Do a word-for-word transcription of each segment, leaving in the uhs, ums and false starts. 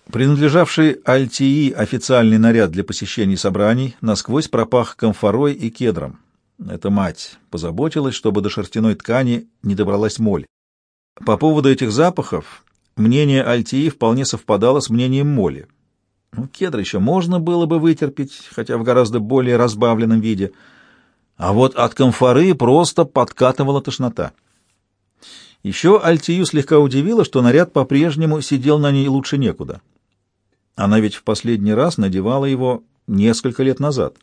Принадлежавший Альтии официальный наряд для посещений собраний насквозь пропах камфорой и кедром. Эта мать позаботилась, чтобы до шерстяной ткани не добралась моль. По поводу этих запахов мнение Альтии вполне совпадало с мнением моли. Ну, кедр еще можно было бы вытерпеть, хотя в гораздо более разбавленном виде, а вот от камфоры просто подкатывала тошнота. Еще Альтию слегка удивило, что наряд по-прежнему сидел на ней лучше некуда. Она ведь в последний раз надевала его несколько лет назад.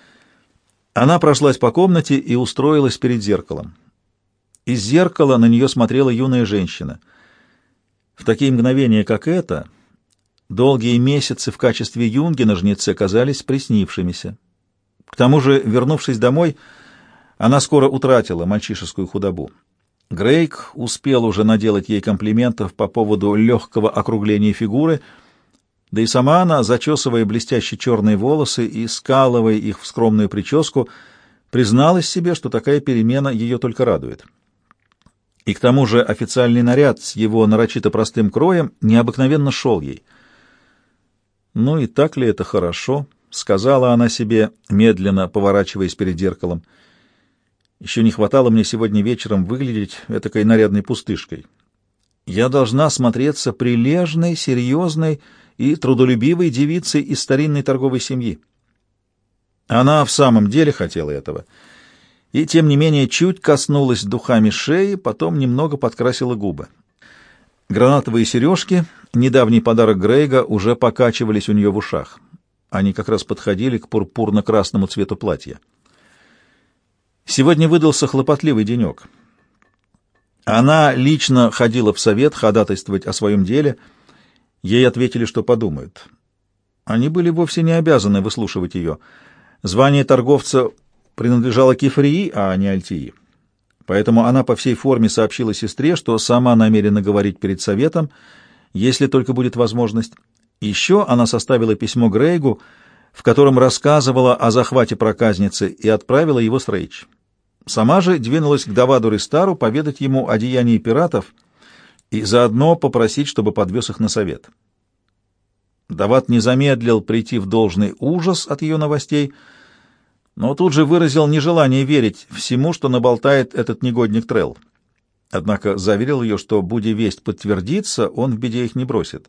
Она прошлась по комнате и устроилась перед зеркалом. Из зеркала на нее смотрела юная женщина. В такие мгновения, как это, долгие месяцы в качестве юнги на жнеце казались приснившимися. К тому же, вернувшись домой, она скоро утратила мальчишескую худобу. Грейг успел уже наделать ей комплиментов по поводу легкого округления фигуры, да и сама она, зачесывая блестящие черные волосы и скалывая их в скромную прическу, призналась себе, что такая перемена ее только радует. И к тому же официальный наряд с его нарочито простым кроем необыкновенно шел ей. «Ну и так ли это хорошо?» — сказала она себе, медленно поворачиваясь перед зеркалом. «Еще не хватало мне сегодня вечером выглядеть этакой нарядной пустышкой. Я должна смотреться прилежной, серьезной и трудолюбивой девицей из старинной торговой семьи». Она в самом деле хотела этого, и, тем не менее, чуть коснулась духами шеи, потом немного подкрасила губы. Гранатовые сережки, недавний подарок Грейга, уже покачивались у нее в ушах. Они как раз подходили к пурпурно-красному цвету платья. Сегодня выдался хлопотливый денек. Она лично ходила в совет ходатайствовать о своем деле. Ей ответили, что подумают. Они были вовсе не обязаны выслушивать ее. Звание торговца принадлежало Кефрии, а не Альтии. Поэтому она по всей форме сообщила сестре, что сама намерена говорить перед советом, если только будет возможность. Еще она составила письмо Грейгу, в котором рассказывала о захвате проказницы, и отправила его с Рейч. Сама же двинулась к Даваду Ристару поведать ему о деянии пиратов и заодно попросить, чтобы подвез их на совет. Давад не замедлил прийти в должный ужас от ее новостей, но тут же выразил нежелание верить всему, что наболтает этот негодник Трелл. Однако заверил ее, что, будь весть подтвердится, он в беде их не бросит.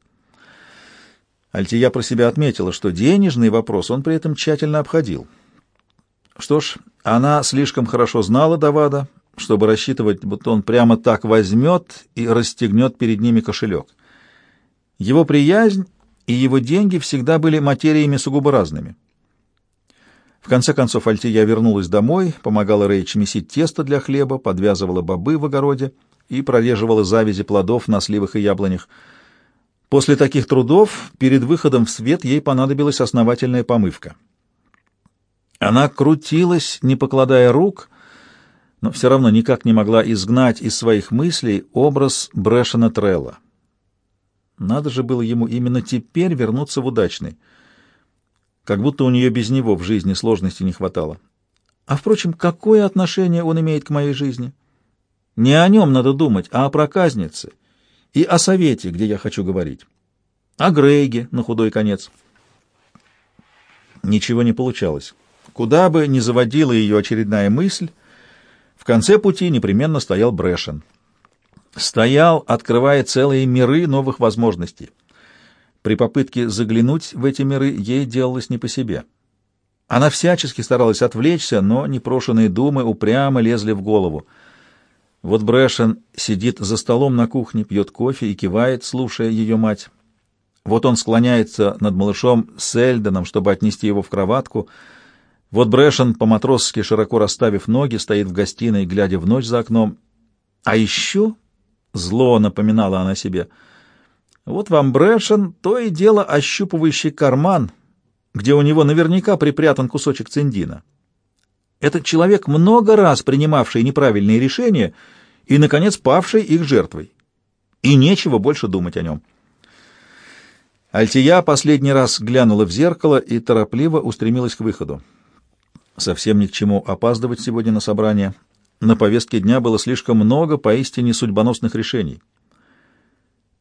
Альтия про себя отметила, что денежный вопрос он при этом тщательно обходил. Что ж, она слишком хорошо знала Давада, чтобы рассчитывать, будто он прямо так возьмет и расстегнет перед ними кошелек. Его приязнь и его деньги всегда были материями сугубо разными. В конце концов Альтия вернулась домой, помогала Рейч месить тесто для хлеба, подвязывала бобы в огороде и прореживала завязи плодов на сливах и яблонях. После таких трудов перед выходом в свет ей понадобилась основательная помывка. Она крутилась, не покладая рук, но все равно никак не могла изгнать из своих мыслей образ Брэшена Трелла. Надо же было ему именно теперь вернуться в удачный. Как будто у нее без него в жизни сложностей не хватало. А, впрочем, какое отношение он имеет к моей жизни? Не о нем надо думать, а о проказнице и о совете, где я хочу говорить. О Грейге, на худой конец. Ничего не получалось. Куда бы ни заводила ее очередная мысль, в конце пути непременно стоял Брэшен. Стоял, открывая целые миры новых возможностей. При попытке заглянуть в эти миры ей делалось не по себе. Она всячески старалась отвлечься, но непрошенные думы упрямо лезли в голову. Вот Брэшен сидит за столом на кухне, пьет кофе и кивает, слушая ее мать. Вот он склоняется над малышом Сельденом, чтобы отнести его в кроватку. Вот Брэшен, по-матросски широко расставив ноги, стоит в гостиной, глядя в ночь за окном. А еще, зло напоминала она себе, вот вам Брэшен, то и дело ощупывающий карман, где у него наверняка припрятан кусочек циндина. Этот человек, много раз принимавший неправильные решения и, наконец, павший их жертвой. И нечего больше думать о нем. Альтия последний раз глянула в зеркало и торопливо устремилась к выходу. Совсем ни к чему опаздывать сегодня на собрание. На повестке дня было слишком много поистине судьбоносных решений.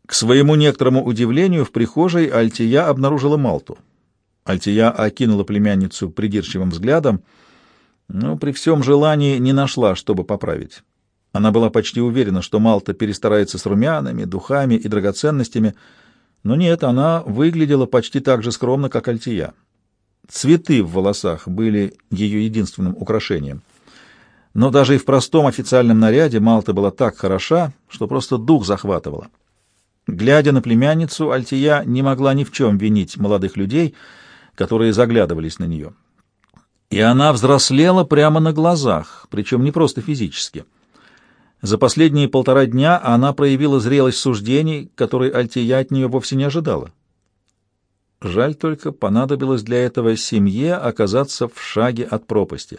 К своему некоторому удивлению в прихожей Альтия обнаружила Малту. Альтия окинула племянницу придирчивым взглядом, но при всем желании не нашла, чтобы поправить. Она была почти уверена, что Малта перестарается с румянами, духами и драгоценностями, но нет, она выглядела почти так же скромно, как Альтия. Цветы в волосах были ее единственным украшением. Но даже и в простом официальном наряде Малта была так хороша, что просто дух захватывала. Глядя на племянницу, Альтия не могла ни в чем винить молодых людей, которые заглядывались на нее. И она взрослела прямо на глазах, причем не просто физически. За последние полтора дня она проявила зрелость суждений, которые Альтия от нее вовсе не ожидала. Жаль только, понадобилось для этого семье оказаться в шаге от пропасти.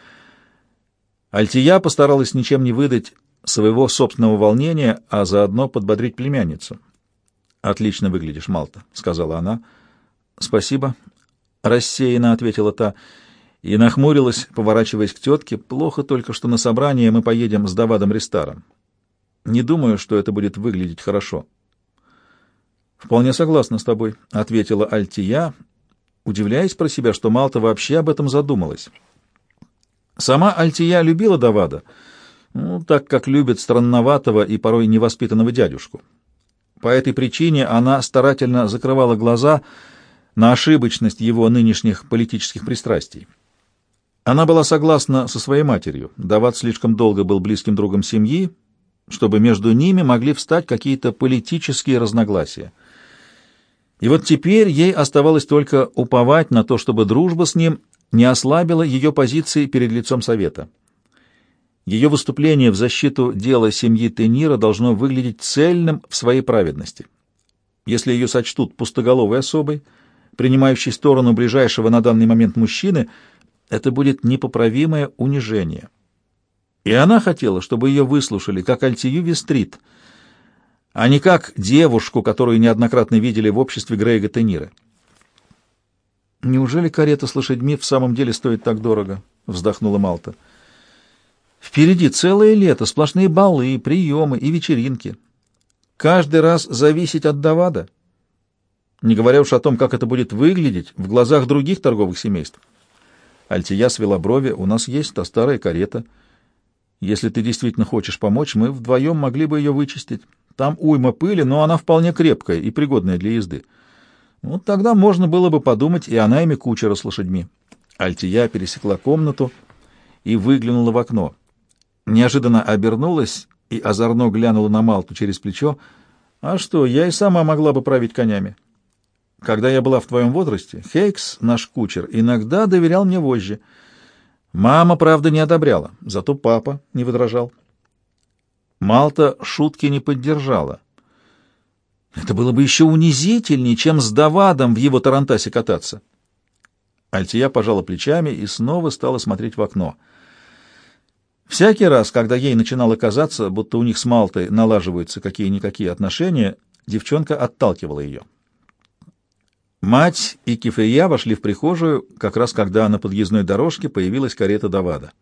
Альтия постаралась ничем не выдать своего собственного волнения, а заодно подбодрить племянницу. «Отлично выглядишь, Малта», — сказала она. «Спасибо», — рассеянно ответила та и нахмурилась, поворачиваясь к тетке. «Плохо только, что на собрание мы поедем с Давадом Ристаром. Не думаю, что это будет выглядеть хорошо». «Вполне согласна с тобой», — ответила Альтия, удивляясь про себя, что Малта вообще об этом задумалась. Сама Альтия любила Давада, ну, так как любит странноватого и порой невоспитанного дядюшку. По этой причине она старательно закрывала глаза на ошибочность его нынешних политических пристрастий. Она была согласна со своей матерью. Давад слишком долго был близким другом семьи, чтобы между ними могли встать какие-то политические разногласия. И вот теперь ей оставалось только уповать на то, чтобы дружба с ним не ослабила ее позиции перед лицом Совета. Ее выступление в защиту дела семьи Тенира должно выглядеть цельным в своей праведности. Если ее сочтут пустоголовой особой, принимающей сторону ближайшего на данный момент мужчины, это будет непоправимое унижение. И она хотела, чтобы ее выслушали как Альтию Вестрит, а не как девушку, которую неоднократно видели в обществе Грейга Тенира. «Неужели карета с лошадьми в самом деле стоит так дорого?» — вздохнула Малта. «Впереди целое лето, сплошные балы, приемы и вечеринки. Каждый раз зависеть от Давада, не говоря уж о том, как это будет выглядеть в глазах других торговых семейств». Альтия свела брови. «У нас есть та старая карета. Если ты действительно хочешь помочь, мы вдвоем могли бы ее вычистить. Там уйма пыли, но она вполне крепкая и пригодная для езды. Вот тогда можно было бы подумать и о найме кучера с лошадьми». Альтия пересекла комнату и выглянула в окно. Неожиданно обернулась и озорно глянула на Малту через плечо. «А что, я и сама могла бы править конями. Когда я была в твоем возрасте, Хейкс, наш кучер, иногда доверял мне вожжи. Мама, правда, не одобряла, зато папа не возражал». Малта шутки не поддержала. Это было бы еще унизительнее, чем с Давадом в его тарантасе кататься. Альтия пожала плечами и снова стала смотреть в окно. Всякий раз, когда ей начинало казаться, будто у них с Малтой налаживаются какие-никакие отношения, девчонка отталкивала ее. Мать и Кифрия вошли в прихожую, как раз когда на подъездной дорожке появилась карета Давада.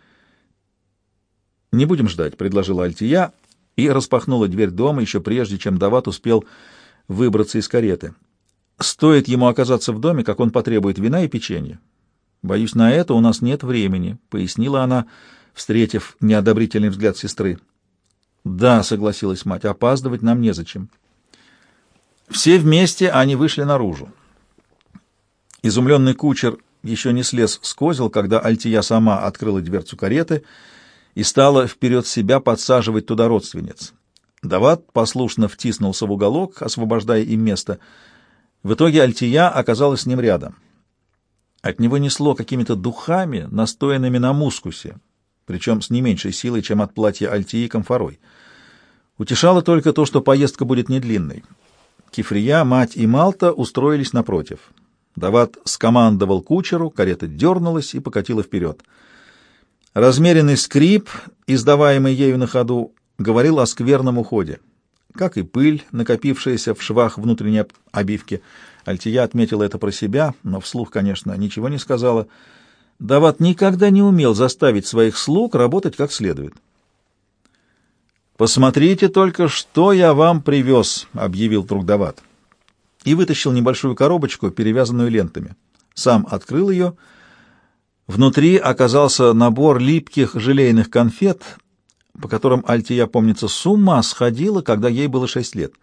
«Не будем ждать», — предложила Альтия и распахнула дверь дома еще прежде, чем Давад успел выбраться из кареты. «Стоит ему оказаться в доме, как он потребует вина и печенья. Боюсь, на это у нас нет времени», — пояснила она, встретив неодобрительный взгляд сестры. «Да», — согласилась мать, — «опаздывать нам незачем». Все вместе они вышли наружу. Изумленный кучер еще не слез с козел, когда Альтия сама открыла дверцу кареты и стала вперед себя подсаживать туда родственниц. Давад послушно втиснулся в уголок, освобождая им место. В итоге Альтия оказалась с ним рядом. От него несло какими-то духами, настоянными на мускусе, причем с не меньшей силой, чем от платья Альтии комфорой. Утешало только то, что поездка будет недлинной. Кифрия, мать и Малта устроились напротив. Давад скомандовал кучеру, карета дернулась и покатила вперед. Размеренный скрип, издаваемый ею на ходу, говорил о скверном уходе. Как и пыль, накопившаяся в швах внутренней обивки. Альтия отметила это про себя, но вслух, конечно, ничего не сказала. Давад никогда не умел заставить своих слуг работать как следует. «Посмотрите только, что я вам привез», — объявил Трухдават. И вытащил небольшую коробочку, перевязанную лентами. Сам открыл ее. Внутри оказался набор липких желейных конфет, по которым Альтия, помнится, с ума сходила, когда ей было шесть лет.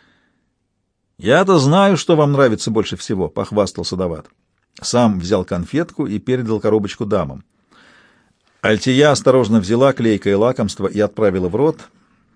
«Я-то знаю, что вам нравится больше всего», — похвастался Дават. Сам взял конфетку и передал коробочку дамам. Альтия осторожно взяла клейкое лакомство и отправила в рот.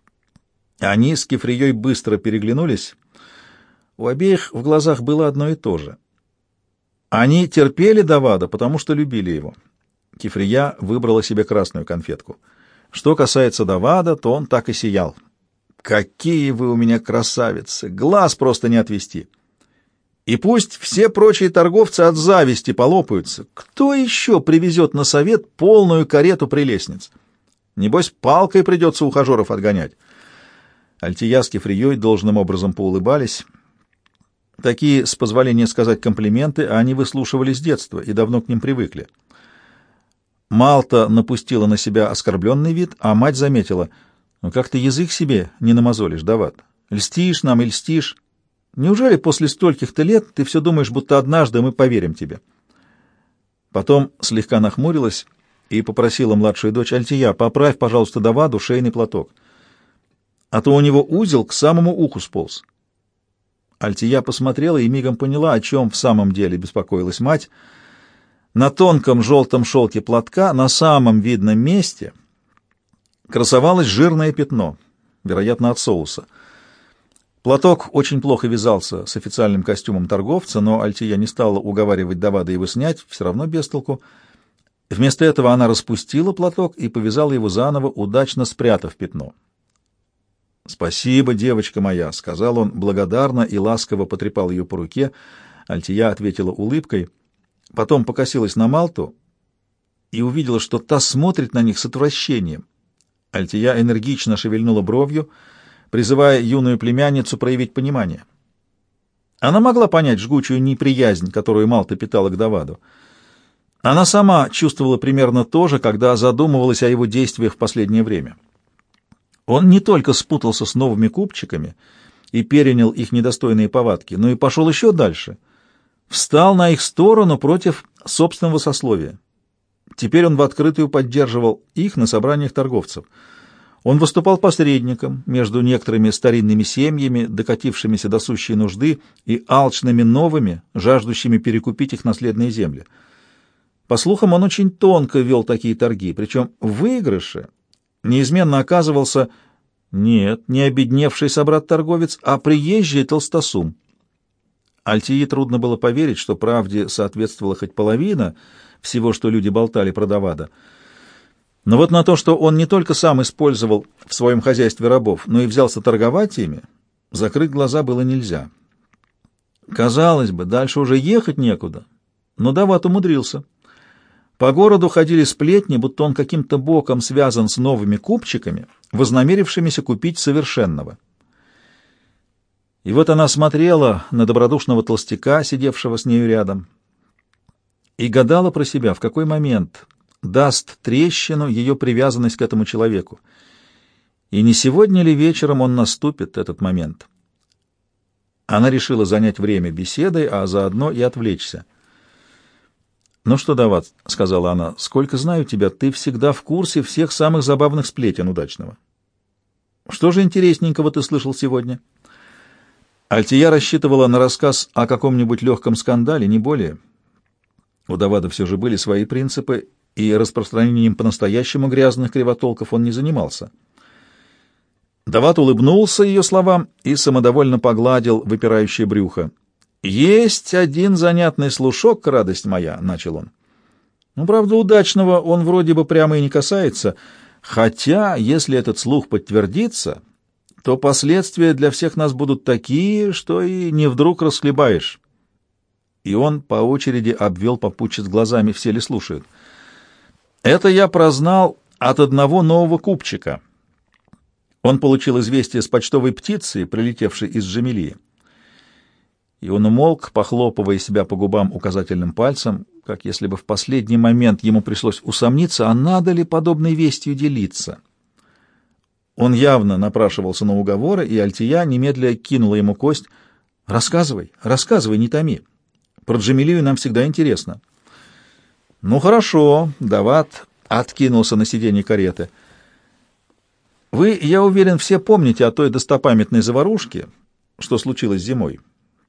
Они с Кефрией быстро переглянулись. У обеих в глазах было одно и то же. Они терпели Давада, потому что любили его. Кефрия выбрала себе красную конфетку. Что касается Давада, то он так и сиял. «Какие вы у меня красавицы! Глаз просто не отвести!» И пусть все прочие торговцы от зависти полопаются. Кто еще привезет на совет полную карету прелестниц? Небось, палкой придется ухажеров отгонять. Альтия с Кефрией должным образом поулыбались. Такие, с позволения сказать, комплименты они выслушивали с детства и давно к ним привыкли. Малта напустила на себя оскорбленный вид, а мать заметила: «Ну как ты язык себе не намазолишь, Дават? Льстишь нам и льстишь. Неужели после стольких-то лет ты все думаешь, будто однажды мы поверим тебе?» Потом слегка нахмурилась и попросила младшую дочь: «Альтия, поправь, пожалуйста, Даваду шейный платок, а то у него узел к самому уху сполз». Альтия посмотрела и мигом поняла, о чем в самом деле беспокоилась мать. На тонком желтом шелке платка, на самом видном месте, красовалось жирное пятно, вероятно, от соуса. Платок очень плохо вязался с официальным костюмом торговца, но Альтия не стала уговаривать Давада его снять, все равно без толку. Вместо этого она распустила платок и повязала его заново, удачно спрятав пятно. «Спасибо, девочка моя», — сказал он благодарно и ласково потрепал ее по руке. Альтия ответила улыбкой, потом покосилась на Малту и увидела, что та смотрит на них с отвращением. Альтия энергично шевельнула бровью, призывая юную племянницу проявить понимание. Она могла понять жгучую неприязнь, которую Малта питала к Даваду. Она сама чувствовала примерно то же, когда задумывалась о его действиях в последнее время. Он не только спутался с новыми купчиками и перенял их недостойные повадки, но и пошел еще дальше. Встал на их сторону против собственного сословия. Теперь он в открытую поддерживал их на собраниях торговцев. Он выступал посредником между некоторыми старинными семьями, докатившимися до сущей нужды, и алчными новыми, жаждущими перекупить их наследные земли. По слухам, он очень тонко вел такие торги, причем в выигрыше неизменно оказывался нет, не обедневший собрат-торговец, а приезжий толстосум. Альтии трудно было поверить, что правде соответствовала хоть половина всего, что люди болтали про Давада. Но вот на то, что он не только сам использовал в своем хозяйстве рабов, но и взялся торговать ими, закрыть глаза было нельзя. Казалось бы, дальше уже ехать некуда, но Давад умудрился. По городу ходили сплетни, будто он каким-то боком связан с новыми купчиками, вознамерившимися купить совершенного. И вот она смотрела на добродушного толстяка, сидевшего с нею рядом, и гадала про себя, в какой момент даст трещину ее привязанность к этому человеку. И не сегодня ли вечером он наступит, этот момент? Она решила занять время беседой, а заодно и отвлечься. «Ну что, Давад, — сказала она, — сколько знаю тебя, ты всегда в курсе всех самых забавных сплетен удачного. Что же интересненького ты слышал сегодня?» Альтия рассчитывала на рассказ о каком-нибудь легком скандале, не более. У Давада все же были свои принципы, и распространением по-настоящему грязных кривотолков он не занимался. Давад улыбнулся ее словам и самодовольно погладил выпирающее брюхо. «Есть один занятный слушок, радость моя», — начал он. «Ну, правда, удачного он вроде бы прямо и не касается, хотя, если этот слух подтвердится, то последствия для всех нас будут такие, что и не вдруг расхлебаешь». И он по очереди обвел попутчиц глазами, все ли слушают. «Это я прознал от одного нового купчика. Он получил известие с почтовой птицы, прилетевшей из Джамилии». И он умолк, похлопывая себя по губам указательным пальцем, как если бы в последний момент ему пришлось усомниться, а надо ли подобной вестью делиться. Он явно напрашивался на уговоры, и Альтия немедля кинула ему кость. «Рассказывай, рассказывай, не томи. Про Джамилию нам всегда интересно». «Ну хорошо», — Дават откинулся на сиденье кареты. «Вы, я уверен, все помните о той достопамятной заварушке, что случилось зимой.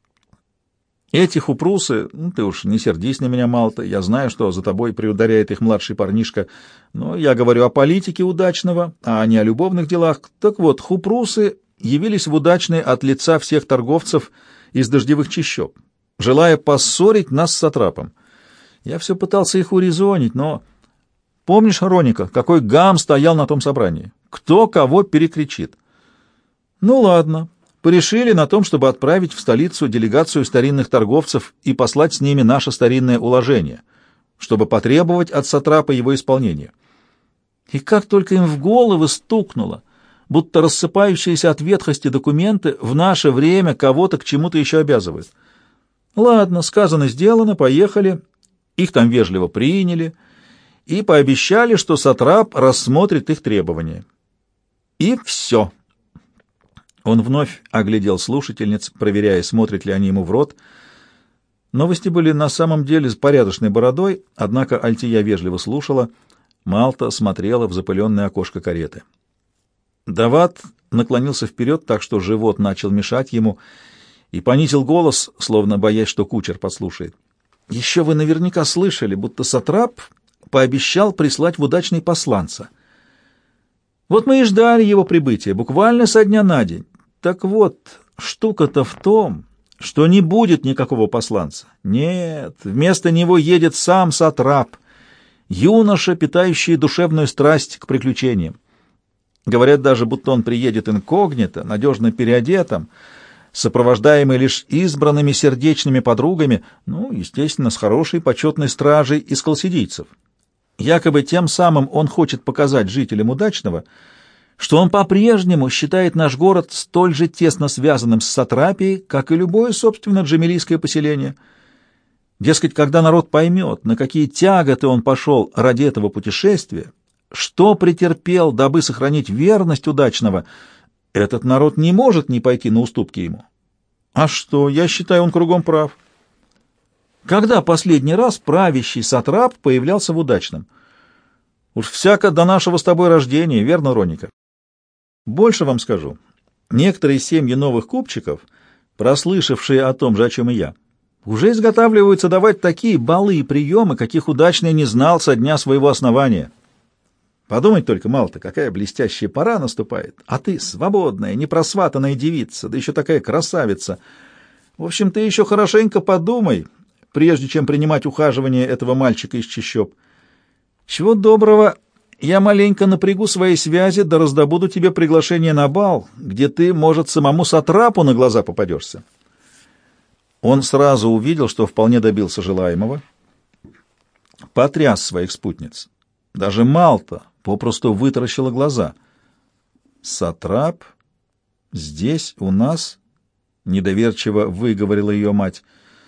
Эти хупрусы, ну, ты уж не сердись на меня, Малта, я знаю, что за тобой приударяет их младший парнишка, но я говорю о политике удачного, а не о любовных делах. Так вот, хупрусы явились в удачный от лица всех торговцев из дождевых чащоб, желая поссорить нас с сатрапом. Я все пытался их урезонить, но... Помнишь, Роника, какой гам стоял на том собрании? Кто кого перекричит? Ну ладно, порешили на том, чтобы отправить в столицу делегацию старинных торговцев и послать с ними наше старинное уложение, чтобы потребовать от сатрапа его исполнения. И как только им в головы стукнуло, будто рассыпающиеся от ветхости документы в наше время кого-то к чему-то еще обязывают. Ладно, сказано, сделано, поехали. Их там вежливо приняли и пообещали, что сатрап рассмотрит их требования. И все. Он вновь оглядел слушательниц, проверяя, смотрят ли они ему в рот. Новости были на самом деле с порядочной бородой, однако Альтия вежливо слушала. Малта смотрела в запыленное окошко кареты. Дават наклонился вперед, так что живот начал мешать ему, и понизил голос, словно боясь, что кучер подслушает. «Еще вы наверняка слышали, будто сатрап пообещал прислать в удачный посланца. Вот мы и ждали его прибытия, буквально со дня на день. Так вот, штука-то в том, что не будет никакого посланца. Нет, вместо него едет сам сатрап, юноша, питающий душевную страсть к приключениям. Говорят даже, будто он приедет инкогнито, надежно переодетым, сопровождаемый лишь избранными сердечными подругами, ну, естественно, с хорошей почетной стражей из колсидийцев. Якобы тем самым он хочет показать жителям Удачного, что он по-прежнему считает наш город столь же тесно связанным с сатрапией, как и любое, собственно, джамилийское поселение. Дескать, когда народ поймет, на какие тяготы он пошел ради этого путешествия, что претерпел, дабы сохранить верность Удачного, этот народ не может не пойти на уступки ему. А что, я считаю, он кругом прав. Когда последний раз правящий сатрап появлялся в Удачном? Уж всяко до нашего с тобой рождения, верно, Роника? Больше вам скажу. Некоторые семьи новых купчиков, прослышавшие о том же, о чем и я, уже изготавливаются давать такие балы и приемы, каких Удачный не знал со дня своего основания. Подумать только, Малта, какая блестящая пора наступает, а ты свободная, непросватанная девица, да еще такая красавица. В общем, ты еще хорошенько подумай, прежде чем принимать ухаживание этого мальчика из чащоб. Чего доброго, я маленько напрягу свои связи, да раздобуду тебе приглашение на бал, где ты, может, самому сатрапу на глаза попадешься. Он сразу увидел, что вполне добился желаемого, потряс своих спутниц. Даже Малта попросту вытаращила глаза. «Сатрап? Здесь, у нас?» — недоверчиво выговорила ее мать.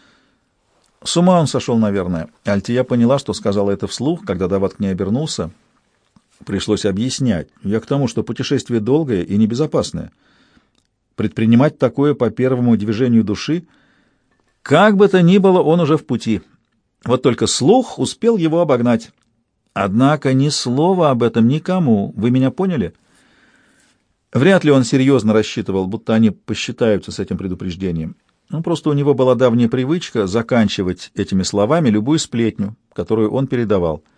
С ума он сошел, наверное. Альтия поняла, что сказала это вслух, когда Дават к ней обернулся. Пришлось объяснять. Я к тому, что путешествие долгое и небезопасное. Предпринимать такое по первому движению души, как бы то ни было, он уже в пути. Вот только слух успел его обогнать. Однако ни слова об этом никому. Вы меня поняли? Вряд ли он серьезно рассчитывал, будто они посчитаются с этим предупреждением. Ну, просто у него была давняя привычка заканчивать этими словами любую сплетню, которую он передавал.